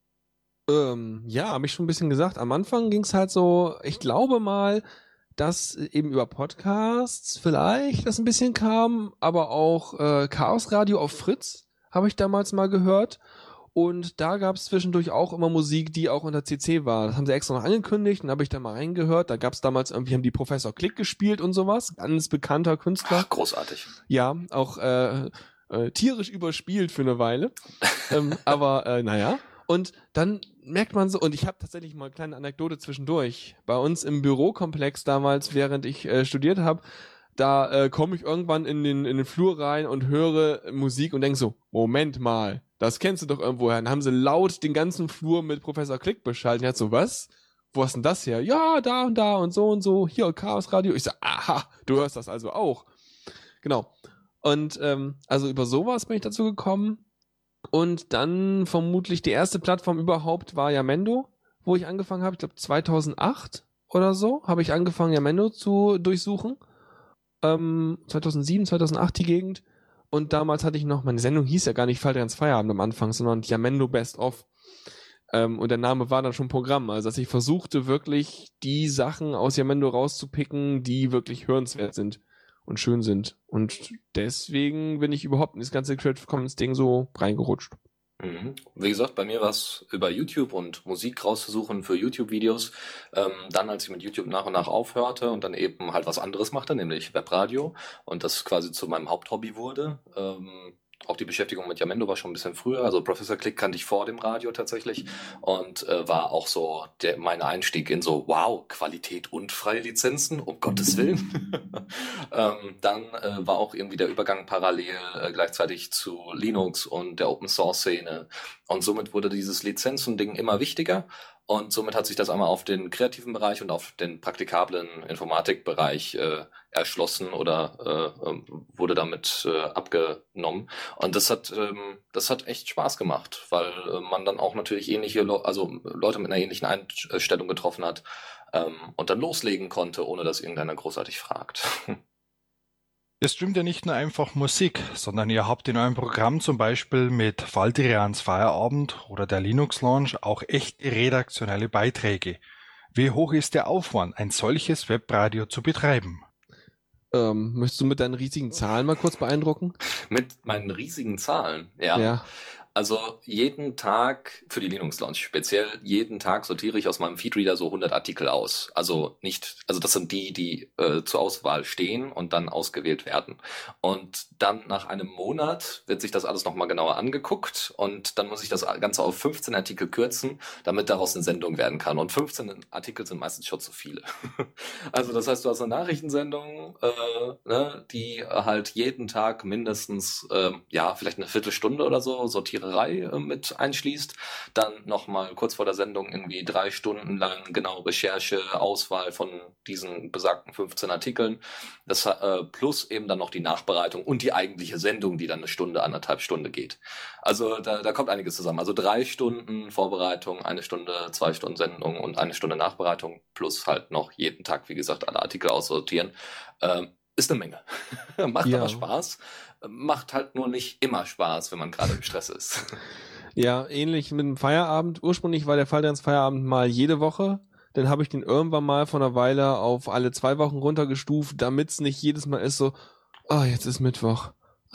Ja, habe ich schon ein bisschen gesagt. Am Anfang ging es halt so, ich glaube mal, dass eben über Podcasts vielleicht das ein bisschen kam, aber auch Chaos Radio auf Fritz habe ich damals mal gehört. Und da gab es zwischendurch auch immer Musik, die auch unter CC war. Das haben sie extra noch angekündigt, und habe ich da mal reingehört. Da gab es damals haben die Professor Klick gespielt und sowas. Ganz bekannter Künstler. Ach, großartig. Ja, auch tierisch überspielt für eine Weile. Aber naja. Und dann merkt man so, und ich habe tatsächlich mal eine kleine Anekdote zwischendurch. Bei uns im Bürokomplex damals, während ich studiert habe, da komme ich irgendwann in den Flur rein und höre Musik und denke so, Moment mal, das kennst du doch irgendwoher. Dann haben sie laut den ganzen Flur mit Professor Klick beschallt. Und er hat so, was? Wo hast denn das her? Ja, da und so, hier, Chaos Radio. Ich so, aha, du hörst das also auch. Genau. Und also über sowas bin ich dazu gekommen. Und dann vermutlich die erste Plattform überhaupt war Yamendo, wo ich angefangen habe. Ich glaube 2008 oder so habe ich angefangen, Yamendo zu durchsuchen. 2007, 2008 die Gegend. Und damals hatte ich noch, meine Sendung hieß ja gar nicht Falterans Feierabend am Anfang, sondern Yamendo Best of. Und der Name war dann schon Programm. Also dass ich versuchte wirklich die Sachen aus Yamendo rauszupicken, die wirklich hörenswert sind und schön sind. Und deswegen bin ich überhaupt in das ganze Creative Commons Ding so reingerutscht. Mhm. Wie gesagt, bei mir war es über YouTube und Musik rauszusuchen für YouTube-Videos. Dann, als ich mit YouTube nach und nach aufhörte und dann eben halt was anderes machte, nämlich Webradio, und das quasi zu meinem Haupthobby wurde. Auch die Beschäftigung mit Yamendo war schon ein bisschen früher. Also Professor Klick kannte ich vor dem Radio tatsächlich und war auch so mein Einstieg in so, wow, Qualität und freie Lizenzen, um Gottes Willen. Dann war auch irgendwie der Übergang parallel gleichzeitig zu Linux und der Open-Source-Szene. Und somit wurde dieses Lizenzen-Ding immer wichtiger. Und somit hat sich das einmal auf den kreativen Bereich und auf den praktikablen Informatikbereich erschlossen oder wurde damit abgenommen. Und das hat echt Spaß gemacht, weil man dann auch natürlich Leute mit einer ähnlichen Einstellung getroffen hat und dann loslegen konnte, ohne dass irgendeiner großartig fragt. Ihr streamt ja nicht nur einfach Musik, sondern ihr habt in eurem Programm zum Beispiel mit Valtrians Feierabend oder der Linux Lounge auch echte redaktionelle Beiträge. Wie hoch ist der Aufwand, ein solches Webradio zu betreiben? Möchtest du mit deinen riesigen Zahlen mal kurz beeindrucken? Mit meinen riesigen Zahlen, ja. Also jeden Tag, für die Linux Lounge speziell, jeden Tag sortiere ich aus meinem Feedreader so 100 Artikel aus. Also das sind die zur Auswahl stehen und dann ausgewählt werden. Und dann nach einem Monat wird sich das alles nochmal genauer angeguckt und dann muss ich das Ganze auf 15 Artikel kürzen, damit daraus eine Sendung werden kann. Und 15 Artikel sind meistens schon zu viele. Also das heißt, du hast eine Nachrichtensendung, die halt jeden Tag mindestens, vielleicht eine Viertelstunde oder so Sortiererei mit einschließt. Dann nochmal kurz vor der Sendung irgendwie 3 Stunden lang genau Recherche, Auswahl von diesen besagten 15 Artikeln. Das plus eben dann noch die Nachbereitung und die eigentliche Sendung, die dann 1 Stunde, 1,5 Stunden geht. Also da kommt einiges zusammen. Also 3 Stunden Vorbereitung, 1 Stunde, 2 Stunden Sendung und 1 Stunde Nachbereitung plus halt noch jeden Tag, wie gesagt, alle Artikel aussortieren. Ist eine Menge. Macht aber Spaß. Macht halt nur nicht immer Spaß, wenn man gerade im Stress ist. Ja, ähnlich mit dem Feierabend. Ursprünglich war der Feierabend mal jede Woche. Dann habe ich den irgendwann mal vor einer Weile auf alle 2 Wochen runtergestuft, damit es nicht jedes Mal ist so, jetzt ist Mittwoch.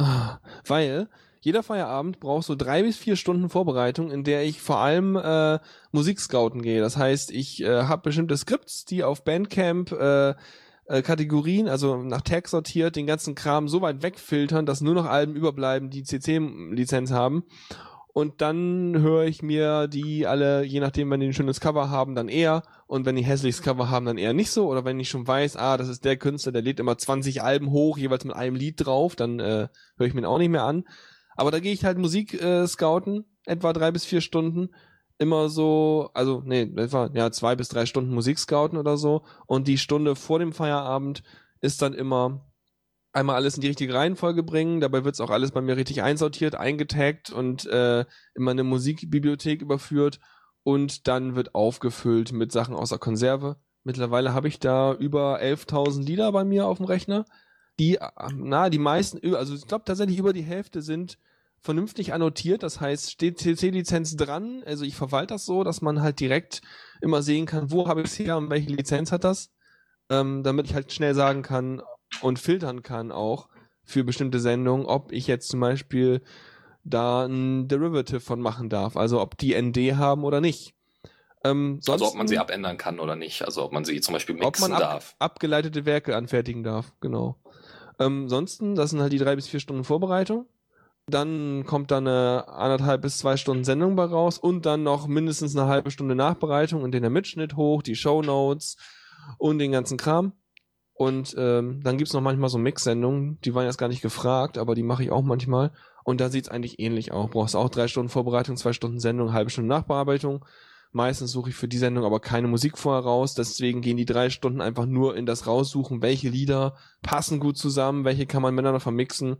Weil jeder Feierabend braucht so 3 bis 4 Stunden Vorbereitung, in der ich vor allem Musik scouten gehe. Das heißt, ich habe bestimmte Skripts, die auf Bandcamp Kategorien, also nach Tag sortiert, den ganzen Kram so weit wegfiltern, dass nur noch Alben überbleiben, die CC-Lizenz haben. Und dann höre ich mir die alle, je nachdem, wenn die ein schönes Cover haben, dann eher. Und wenn die hässliches Cover haben, dann eher nicht so. Oder wenn ich schon weiß, das ist der Künstler, der lädt immer 20 Alben hoch, jeweils mit einem Lied drauf, dann höre ich mir den auch nicht mehr an. Aber da gehe ich halt Musik scouten, etwa 3 bis 4 Stunden. Immer so, etwa 2 bis 3 Stunden Musik scouten oder so. Und die Stunde vor dem Feierabend ist dann immer einmal alles in die richtige Reihenfolge bringen. Dabei wird es auch alles bei mir richtig einsortiert, eingetaggt und immer eine Musikbibliothek überführt. Und dann wird aufgefüllt mit Sachen aus der Konserve. Mittlerweile habe ich da über 11.000 Lieder bei mir auf dem Rechner. Die meisten, also ich glaube tatsächlich über die Hälfte sind vernünftig annotiert, das heißt, steht CC-Lizenz dran, also ich verwalte das so, dass man halt direkt immer sehen kann, wo habe ich es her und welche Lizenz hat das, damit ich halt schnell sagen kann und filtern kann auch für bestimmte Sendungen, ob ich jetzt zum Beispiel da ein Derivative von machen darf, also ob die ND haben oder nicht. Also ob man sie abändern kann oder nicht, also ob man sie zum Beispiel mixen darf. Abgeleitete Werke anfertigen darf, genau. Ansonsten, das sind halt die 3 bis 4 Stunden Vorbereitung. Dann kommt dann eine 1,5 bis 2 Stunden Sendung bei raus und dann noch mindestens eine halbe Stunde Nachbereitung und den Mitschnitt hoch, die Shownotes und den ganzen Kram. Und dann gibt's noch manchmal so Mix-Sendungen, die waren jetzt gar nicht gefragt, aber die mache ich auch manchmal. Und da sieht's eigentlich ähnlich aus. Brauchst auch 3 Stunden Vorbereitung, 2 Stunden Sendung, eine halbe Stunde Nachbearbeitung. Meistens suche ich für die Sendung aber keine Musik vorher raus, deswegen gehen die 3 Stunden einfach nur in das Raussuchen, welche Lieder passen gut zusammen, welche kann man miteinander vermixen.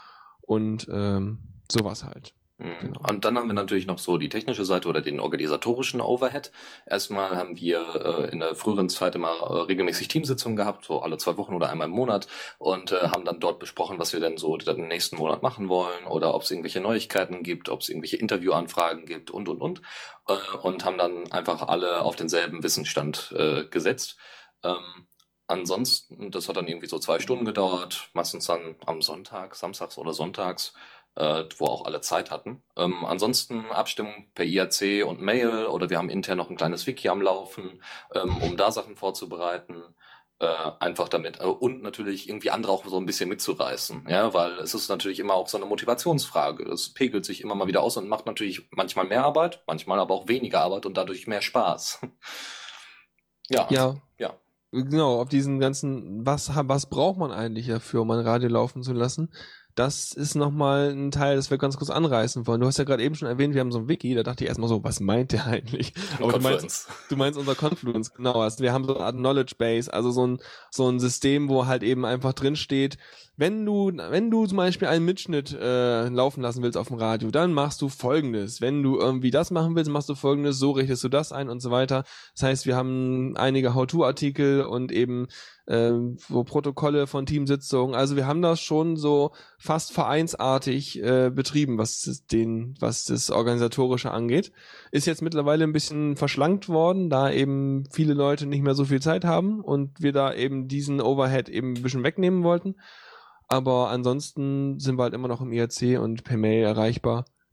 Und sowas halt. Genau. Und dann haben wir natürlich noch so die technische Seite oder den organisatorischen Overhead. Erstmal haben wir in der früheren Zeit immer regelmäßig Teamsitzungen gehabt, so alle 2 Wochen oder einmal im Monat und haben dann dort besprochen, was wir denn so den nächsten Monat machen wollen oder ob es irgendwelche Neuigkeiten gibt, ob es irgendwelche Interviewanfragen gibt und. Und haben dann einfach alle auf denselben Wissensstand gesetzt. Ansonsten, das hat dann irgendwie so 2 Stunden gedauert, meistens dann am Sonntag, samstags oder sonntags, wo auch alle Zeit hatten. Ansonsten Abstimmung per IRC und Mail oder wir haben intern noch ein kleines Wiki am Laufen, um da Sachen vorzubereiten. Einfach damit und natürlich irgendwie andere auch so ein bisschen mitzureißen, ja, weil es ist natürlich immer auch so eine Motivationsfrage. Es pegelt sich immer mal wieder aus und macht natürlich manchmal mehr Arbeit, manchmal aber auch weniger Arbeit und dadurch mehr Spaß. Ja. Genau, auf diesen ganzen, was braucht man eigentlich dafür, um ein Radio laufen zu lassen? Das ist nochmal ein Teil, das wir ganz kurz anreißen wollen. Du hast ja gerade eben schon erwähnt, wir haben so ein Wiki, da dachte ich erstmal so, was meint der eigentlich? Aber du meinst unser Confluence, genau. Also wir haben so eine Art Knowledge Base, also so ein System, wo halt eben einfach drin steht, wenn du zum Beispiel einen Mitschnitt laufen lassen willst auf dem Radio, dann machst du Folgendes. Wenn du irgendwie das machen willst, machst du Folgendes, so richtest du das ein und so weiter. Das heißt, wir haben einige How-To-Artikel und eben so Protokolle von Teamsitzungen. Also wir haben das schon so fast vereinsartig betrieben, was das Organisatorische angeht. Ist jetzt mittlerweile ein bisschen verschlankt worden, da eben viele Leute nicht mehr so viel Zeit haben und wir da eben diesen Overhead eben ein bisschen wegnehmen wollten. Aber ansonsten sind wir halt immer noch im IRC und per Mail erreichbar.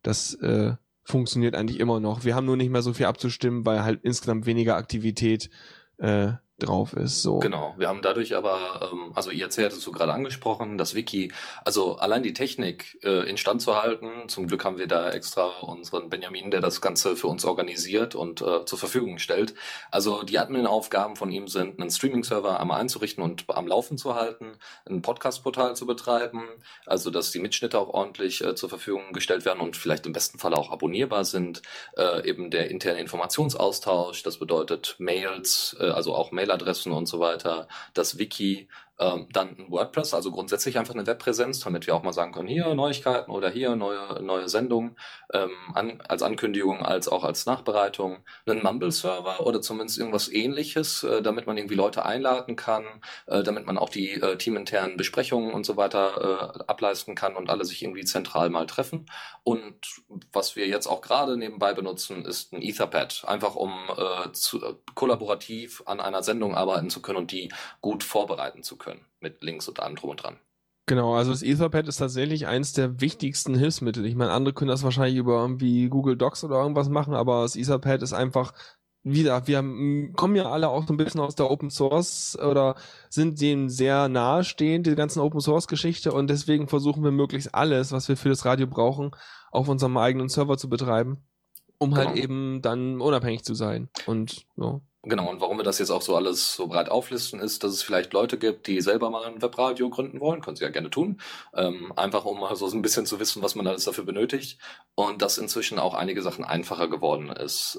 Das funktioniert eigentlich immer noch. Wir haben nur nicht mehr so viel abzustimmen, weil halt insgesamt weniger Aktivität drauf ist. So. Genau, wir haben dadurch aber, also IRC hattest du gerade angesprochen, das Wiki, also allein die Technik instand zu halten, zum Glück haben wir da extra unseren Benjamin, der das Ganze für uns organisiert und zur Verfügung stellt. Also die Admin-Aufgaben von ihm sind, einen Streaming-Server einmal einzurichten und am Laufen zu halten, ein Podcast-Portal zu betreiben, also dass die Mitschnitte auch ordentlich zur Verfügung gestellt werden und vielleicht im besten Fall auch abonnierbar sind, eben der interne Informationsaustausch, das bedeutet Mails, also auch Mailadressen und so weiter, das Wiki, dann ein WordPress, also grundsätzlich einfach eine Webpräsenz, damit wir auch mal sagen können, hier Neuigkeiten oder hier neue Sendungen als Ankündigung, als auch als Nachbereitung, einen Mumble-Server oder zumindest irgendwas ähnliches, damit man irgendwie Leute einladen kann, damit man auch die teaminternen Besprechungen und so weiter ableisten kann und alle sich irgendwie zentral mal treffen. Und was wir jetzt auch gerade nebenbei benutzen, ist ein Etherpad, einfach um kollaborativ an einer Sendung arbeiten zu können und die gut vorbereiten zu können, mit Links und allem drum und dran. Genau, also das Etherpad ist tatsächlich eins der wichtigsten Hilfsmittel. Ich meine, andere können das wahrscheinlich über irgendwie Google Docs oder irgendwas machen, aber das Etherpad ist einfach, wieder, wir kommen ja alle auch so ein bisschen aus der Open Source oder sind dem sehr nahestehend, die ganzen Open Source Geschichte, und deswegen versuchen wir möglichst alles, was wir für das Radio brauchen, auf unserem eigenen Server zu betreiben, um halt eben dann unabhängig zu sein. Und so. Genau, und warum wir das jetzt auch so alles so breit auflisten, ist, dass es vielleicht Leute gibt, die selber mal ein Webradio gründen wollen, können sie ja gerne tun, einfach um mal so ein bisschen zu wissen, was man alles dafür benötigt, und dass inzwischen auch einige Sachen einfacher geworden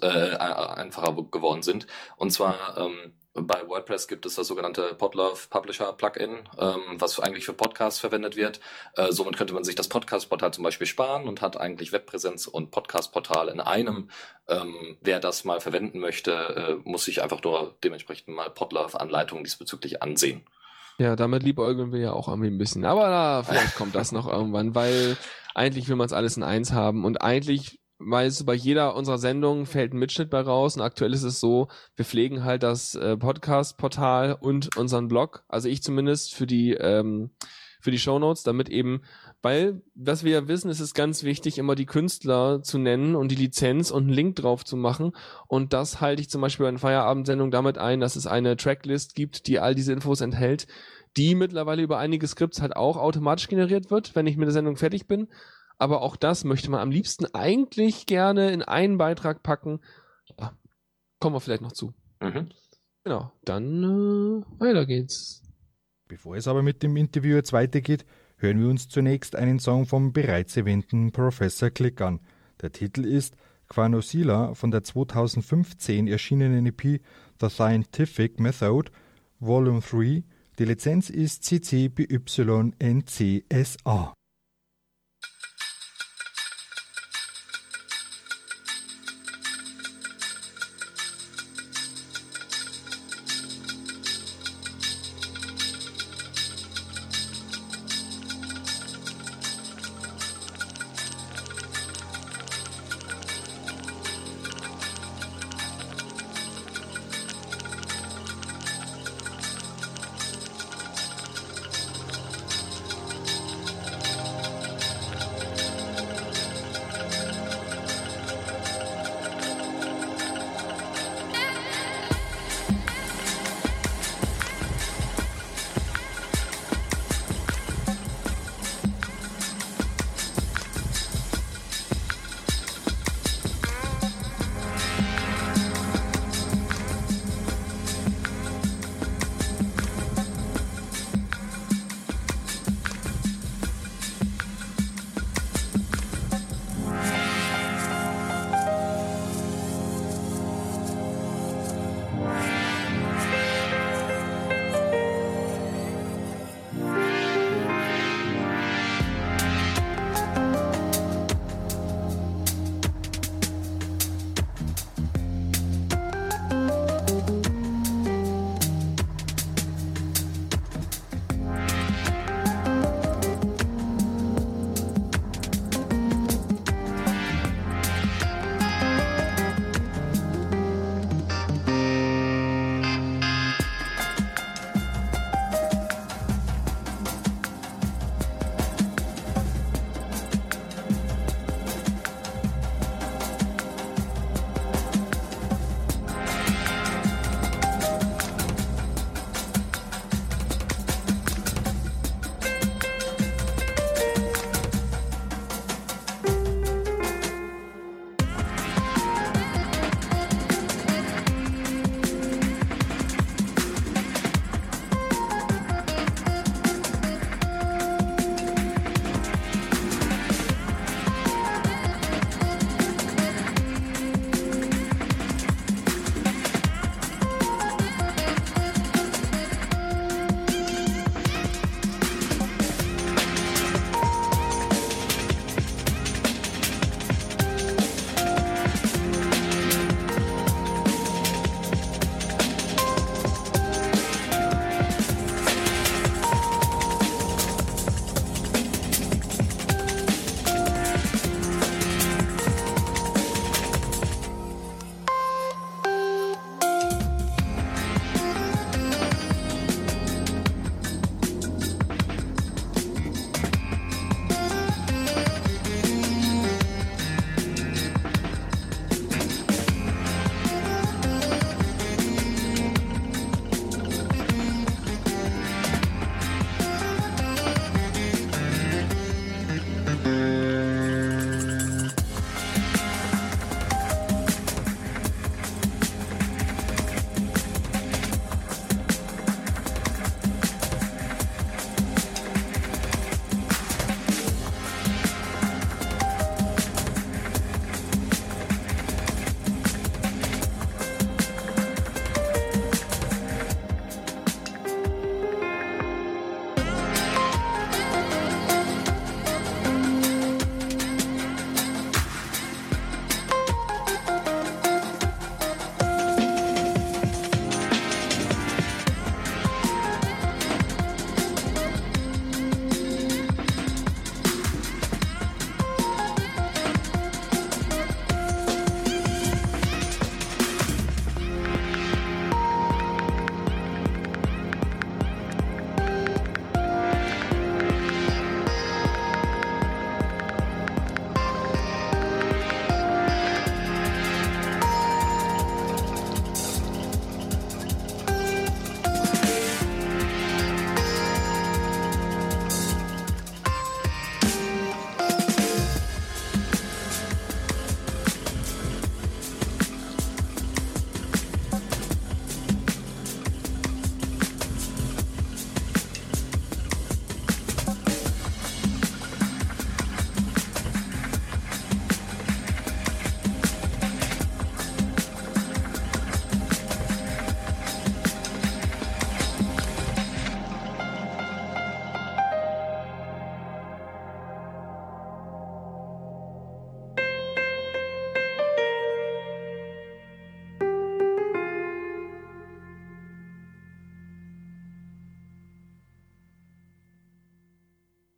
sind, und zwar bei WordPress gibt es das sogenannte Podlove Publisher Plugin, was eigentlich für Podcasts verwendet wird. Somit könnte man sich das Podcast-Portal zum Beispiel sparen und hat eigentlich Webpräsenz und Podcast-Portal in einem. Wer das mal verwenden möchte, muss sich einfach nur dementsprechend mal Podlove-Anleitungen diesbezüglich ansehen. Ja, damit liebäugeln wir ja auch irgendwie ein bisschen. Aber vielleicht kommt das noch irgendwann, weil eigentlich will man es alles in eins haben, und eigentlich, weißt du, bei jeder unserer Sendungen fällt ein Mitschnitt bei raus, und aktuell ist es so, wir pflegen halt das Podcast-Portal und unseren Blog, also ich zumindest für die Shownotes, damit eben, weil, was wir ja wissen, ist es ganz wichtig, immer die Künstler zu nennen und die Lizenz und einen Link drauf zu machen, und das halte ich zum Beispiel bei einer Feierabendsendung damit ein, dass es eine Tracklist gibt, die all diese Infos enthält, die mittlerweile über einige Skripts halt auch automatisch generiert wird, wenn ich mit der Sendung fertig bin. Aber auch das möchte man am liebsten eigentlich gerne in einen Beitrag packen. Ja, kommen wir vielleicht noch zu. Genau, dann weiter geht's. Bevor es aber mit dem Interview jetzt weitergeht, hören wir uns zunächst einen Song vom bereits erwähnten Professor Click an. Der Titel ist Quanosila von der 2015 erschienenen EP The Scientific Method Volume 3. Die Lizenz ist CC BY NC-SA.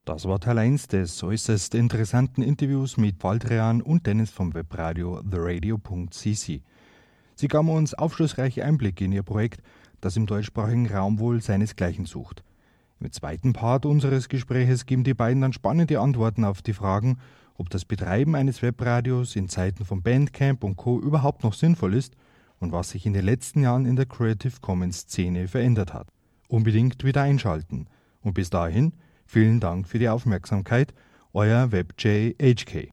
Das war Teil 1 des äußerst interessanten Interviews mit Baldrian und Dennis vom Webradio theradio.cc. Sie gaben uns aufschlussreiche Einblicke in ihr Projekt, das im deutschsprachigen Raum wohl seinesgleichen sucht. Im zweiten Part unseres Gespräches geben die beiden dann spannende Antworten auf die Fragen, ob das Betreiben eines Webradios in Zeiten von Bandcamp und Co. überhaupt noch sinnvoll ist und was sich in den letzten Jahren in der Creative Commons Szene verändert hat. Unbedingt wieder einschalten. Und bis dahin, vielen Dank für die Aufmerksamkeit, euer WebJHK.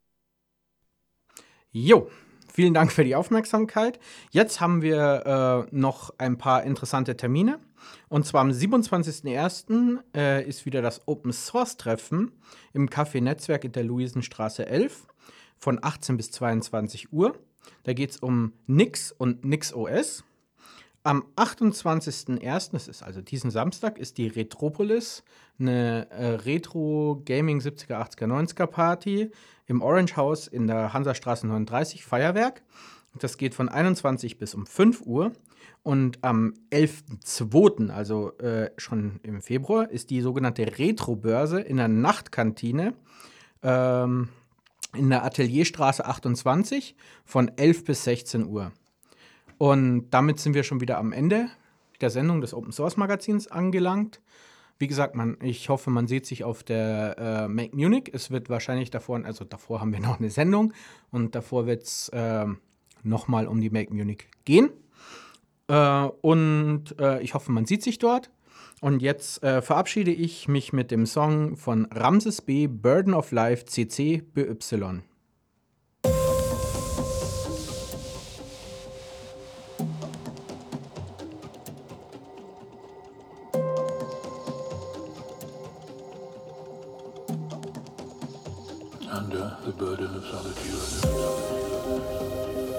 Jo, vielen Dank für die Aufmerksamkeit. Jetzt haben wir noch ein paar interessante Termine. Und zwar am 27.01. Ist wieder das Open Source Treffen im Café Netzwerk in der Luisenstraße 11 von 18 bis 22 Uhr. Da geht es um Nix und NixOS. Am 28.01., das ist also diesen Samstag, ist die Retropolis, eine Retro-Gaming 70er, 80er, 90er Party im Orange House in der Hansastraße 39, Feuerwerk. Das geht von 21 bis um 5 Uhr. Und am 11.02., also schon im Februar, ist die sogenannte Retro-Börse in der Nachtkantine in der Atelierstraße 28 von 11 bis 16 Uhr. Und damit sind wir schon wieder am Ende der Sendung des Open Source Magazins angelangt. Wie gesagt, ich hoffe, man sieht sich auf der Make Munich. Es wird wahrscheinlich davor haben wir noch eine Sendung und davor wird es nochmal um die Make Munich gehen. Ich hoffe, man sieht sich dort. Und jetzt verabschiede ich mich mit dem Song von Ramses B. Burden of Life CC BY. Under the burden of solitude.